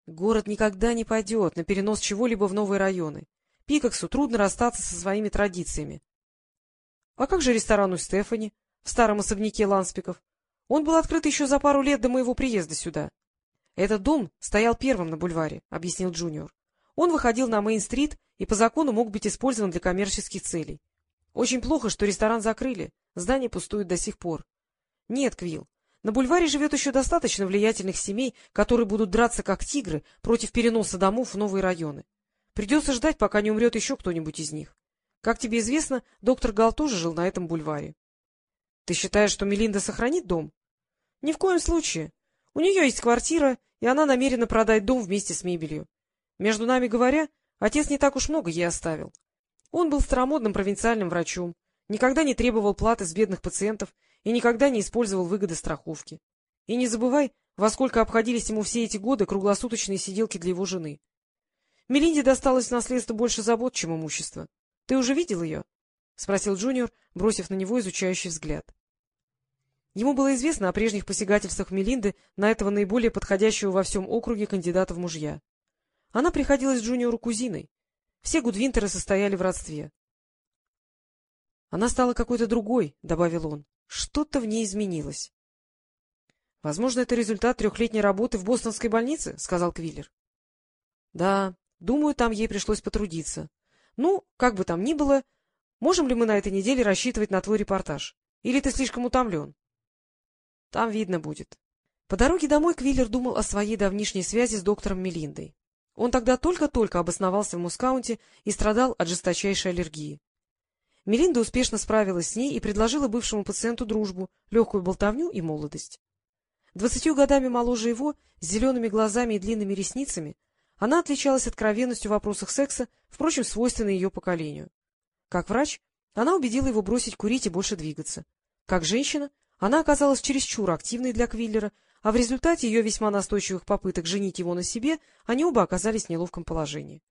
Город никогда не пойдет на перенос чего-либо в новые районы. Пикаксу трудно расстаться со своими традициями. А как же ресторан у Стефани в старом особняке Ланспиков? Он был открыт еще за пару лет до моего приезда сюда. Этот дом стоял первым на бульваре, — объяснил Джуниор. Он выходил на Мейн-стрит и по закону мог быть использован для коммерческих целей. Очень плохо, что ресторан закрыли, здание пустует до сих пор. Нет, Квилл, на бульваре живет еще достаточно влиятельных семей, которые будут драться как тигры против переноса домов в новые районы. Придется ждать, пока не умрет еще кто-нибудь из них. Как тебе известно, доктор Гал тоже жил на этом бульваре. Ты считаешь, что Мелинда сохранит дом? Ни в коем случае. У нее есть квартира, и она намерена продать дом вместе с мебелью. Между нами говоря, отец не так уж много ей оставил. Он был старомодным провинциальным врачом, никогда не требовал платы с бедных пациентов и никогда не использовал выгоды страховки. И не забывай, во сколько обходились ему все эти годы круглосуточные сиделки для его жены. Мелинде досталось в наследство больше забот, чем имущество. Ты уже видел ее? — спросил Джуниор, бросив на него изучающий взгляд. Ему было известно о прежних посягательствах Мелинды на этого наиболее подходящего во всем округе кандидата в мужья. Она приходилась Джуниору кузиной. Все Гудвинтеры состояли в родстве. — Она стала какой-то другой, — добавил он. — Что-то в ней изменилось. — Возможно, это результат 3-летней работы в бостонской больнице, — сказал Квиллер. — Да, думаю, там ей пришлось потрудиться. Ну, как бы там ни было, можем ли мы на этой неделе рассчитывать на твой репортаж? Или ты слишком утомлен? — Там видно будет. По дороге домой Квиллер думал о своей давнишней связи с доктором Мелиндой. Он тогда только-только обосновался в Мускаунте и страдал от жесточайшей аллергии. Мелинда успешно справилась с ней и предложила бывшему пациенту дружбу, легкую болтовню и молодость. 20 годами моложе его, с зелеными глазами и длинными ресницами, она отличалась откровенностью в вопросах секса, впрочем, свойственной ее поколению. Как врач, она убедила его бросить курить и больше двигаться. Как женщина, она оказалась чересчур активной для Квиллера, а в результате ее весьма настойчивых попыток женить его на себе они оба оказались в неловком положении.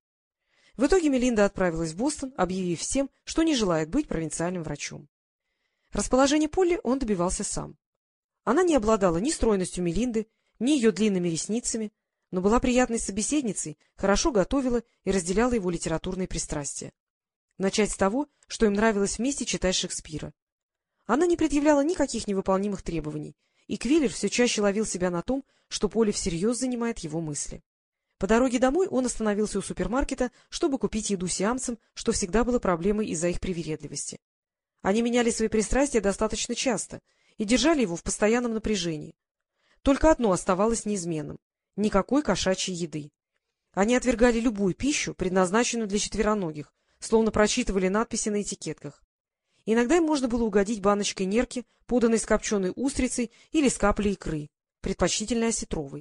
В итоге Мелинда отправилась в Бостон, объявив всем, что не желает быть провинциальным врачом. Расположение Полли он добивался сам. Она не обладала ни стройностью Мелинды, ни ее длинными ресницами, но была приятной собеседницей, хорошо готовила и разделяла его литературные пристрастия. Начать с того, что им нравилось вместе читать Шекспира. Она не предъявляла никаких невыполнимых требований, и Квиллер все чаще ловил себя на том, что Полли всерьез занимает его мысли. По дороге домой он остановился у супермаркета, чтобы купить еду сиамцам, что всегда было проблемой из-за их привередливости. Они меняли свои пристрастия достаточно часто и держали его в постоянном напряжении. Только одно оставалось неизменным — никакой кошачьей еды. Они отвергали любую пищу, предназначенную для четвероногих, словно прочитывали надписи на этикетках. Иногда им можно было угодить баночкой нерки, поданной с копченой устрицей или с каплей икры, предпочтительно осетровой.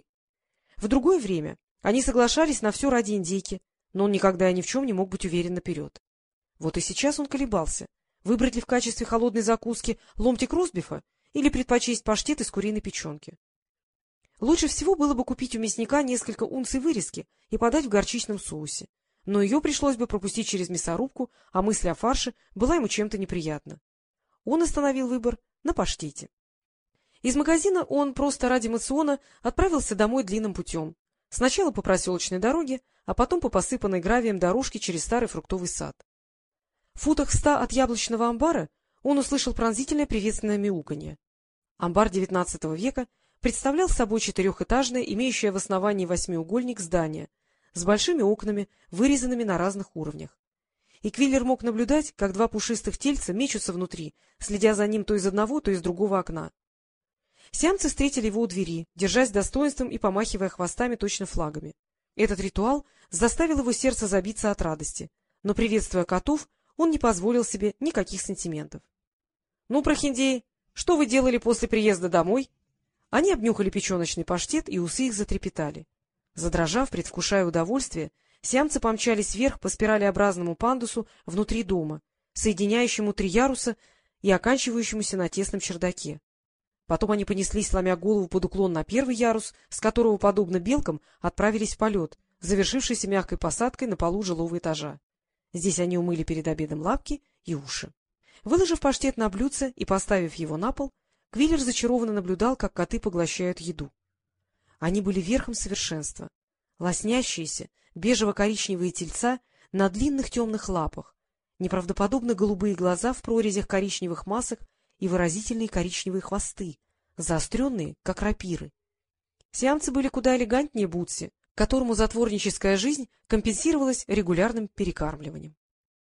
В другое время они соглашались на все ради индейки, но он никогда и ни в чем не мог быть уверен наперед. Вот и сейчас он колебался, выбрать ли в качестве холодной закуски ломтик ростбифа или предпочесть паштет из куриной печенки. Лучше всего было бы купить у мясника несколько унций вырезки и подать в горчичном соусе, но ее пришлось бы пропустить через мясорубку, а мысль о фарше была ему чем-то неприятна. Он остановил выбор на паштете. Из магазина он просто ради мациона отправился домой длинным путем. Сначала по проселочной дороге, а потом по посыпанной гравием дорожке через старый фруктовый сад. В футах 100 от яблочного амбара он услышал пронзительное приветственное мяуканье. Амбар XIX века представлял собой 4-этажное, имеющее в основании 8-угольник здание, с большими окнами, вырезанными на разных уровнях. И Квиллер мог наблюдать, как 2 пушистых тельца мечутся внутри, следя за ним то из одного, то из другого окна. Сиамцы встретили его у двери, держась с достоинством и помахивая хвостами точно флагами. Этот ритуал заставил его сердце забиться от радости, но, приветствуя котов, он не позволил себе никаких сантиментов. — Ну, прохиндеи, что вы делали после приезда домой? Они обнюхали печеночный паштет, и усы их затрепетали. Задрожав, предвкушая удовольствие, сиамцы помчались вверх по спиралеобразному пандусу внутри дома, соединяющему 3 яруса и оканчивающемуся на тесном чердаке. Потом они понеслись, сломя голову под уклон на 1-й ярус, с которого, подобно белкам, отправились в полет, завершившийся мягкой посадкой на полу жилого этажа. Здесь они умыли перед обедом лапки и уши. Выложив паштет на блюдце и поставив его на пол, Квиллер зачарованно наблюдал, как коты поглощают еду. Они были верхом совершенства. Лоснящиеся, бежево-коричневые тельца на длинных темных лапах, неправдоподобно голубые глаза в прорезях коричневых масок и выразительные коричневые хвосты, заостренные, как рапиры. Сиамцы были куда элегантнее Бутси, которому затворническая жизнь компенсировалась регулярным перекармливанием.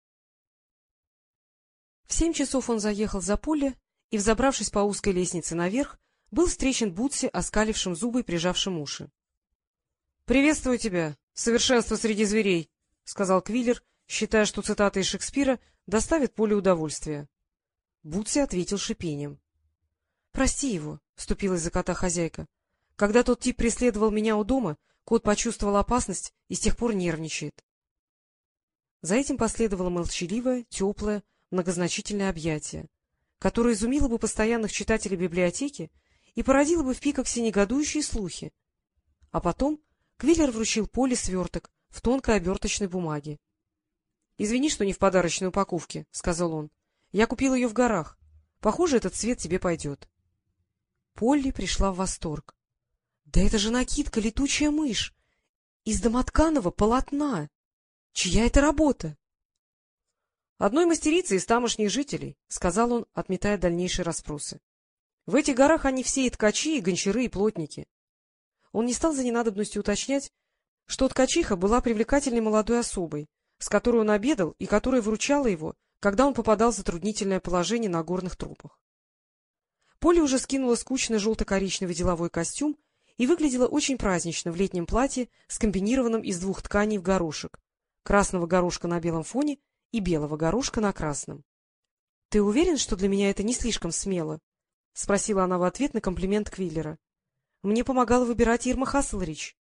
В 7 часов он заехал за поле и, взобравшись по узкой лестнице наверх, был встречен Бутси, оскалившим зубы и прижавшим уши. — Приветствую тебя, совершенство среди зверей, — сказал Квиллер, считая, что цитата из Шекспира доставит Поле удовольствия. Бутси ответил шипением. — Прости его, — вступилась за кота хозяйка. — Когда тот тип преследовал меня у дома, кот почувствовал опасность и с тех пор нервничает. За этим последовало молчаливое, теплое, многозначительное объятие, которое изумило бы постоянных читателей библиотеки и породило бы в Пикоксе негодующие слухи. А потом Квиллер вручил Поле сверток в тонкой оберточной бумаге. — Извини, что не в подарочной упаковке, — сказал он. — Я купил ее в горах. Похоже, этот цвет тебе пойдет. Полли пришла в восторг. — Да это же накидка «Летучая мышь» из домотканого полотна! Чья это работа? — Одной мастерицы из тамошних жителей, — сказал он, отметая дальнейшие расспросы. — В этих горах они все и ткачи, и гончары, и плотники. Он не стал за ненадобностью уточнять, что ткачиха была привлекательной молодой особой, с которой он обедал и которая выручала его, когда он попадал в затруднительное положение на горных тропах. Полли уже скинула скучный желто-коричневый деловой костюм и выглядела очень празднично в летнем платье, скомбинированном из 2 тканей в горошек — красного горошка на белом фоне и белого горошка на красном. — Ты уверен, что для меня это не слишком смело? — спросила она в ответ на комплимент Квиллера. — Мне помогала выбирать Ирма Хасселрич.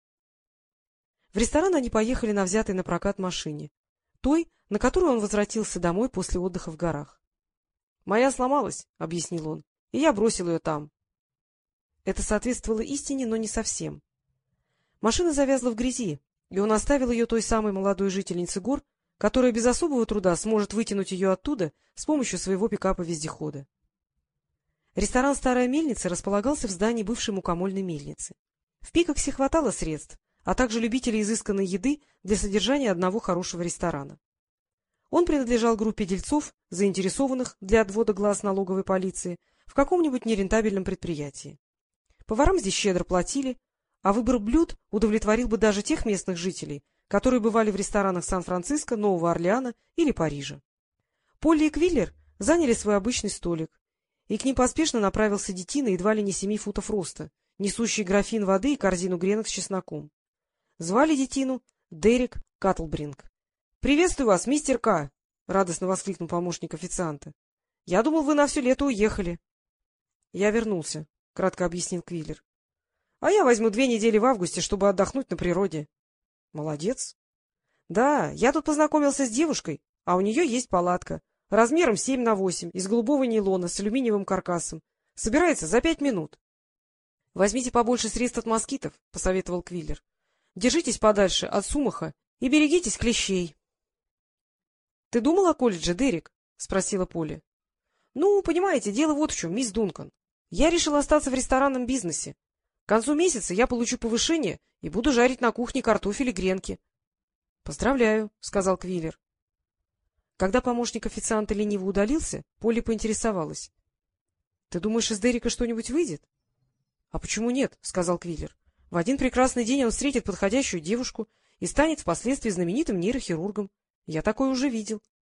В ресторан они поехали на взятой на прокат машине, той, на которую он возвратился домой после отдыха в горах. — Моя сломалась, — объяснил он, — и я бросил ее там. Это соответствовало истине, но не совсем. Машина завязла в грязи, и он оставил ее той самой молодой жительнице гор, которая без особого труда сможет вытянуть ее оттуда с помощью своего пикапа-вездехода. Ресторан «Старая мельница» располагался в здании бывшей мукомольной мельницы. В Пикоксе хватало средств, а также любителей изысканной еды для содержания одного хорошего ресторана. Он принадлежал группе дельцов, заинтересованных для отвода глаз налоговой полиции в каком-нибудь нерентабельном предприятии. Поварам здесь щедро платили, а выбор блюд удовлетворил бы даже тех местных жителей, которые бывали в ресторанах Сан-Франциско, Нового Орлеана или Парижа. Полли и Квиллер заняли свой обычный столик, и к ним поспешно направился детина едва ли не 7 футов роста, несущий графин воды и корзину гренок с чесноком. Звали детину Дерек Каттлбринг. — Приветствую вас, мистер К. — радостно воскликнул помощник официанта. — Я думал, вы на все лето уехали. — Я вернулся, — кратко объяснил Квиллер. — А я возьму 2 недели в августе, чтобы отдохнуть на природе. — Молодец. — Да, я тут познакомился с девушкой, а у нее есть палатка, размером 7×8, из голубого нейлона с алюминиевым каркасом. Собирается за 5 минут. — Возьмите побольше средств от москитов, — посоветовал Квиллер. — Держитесь подальше от сумаха и берегитесь клещей. — Ты думал о колледже, Дерек? — спросила Полли. — Ну, понимаете, дело вот в чем, мисс Дункан. Я решил остаться в ресторанном бизнесе. К концу месяца я получу повышение и буду жарить на кухне картофель и гренки. — Поздравляю, — сказал Квиллер. Когда помощник официанта лениво удалился, Полли поинтересовалась. — Ты думаешь, из Дерека что-нибудь выйдет? — А почему нет? — сказал Квиллер. — В один прекрасный день он встретит подходящую девушку и станет впоследствии знаменитым нейрохирургом. Я такое уже видел.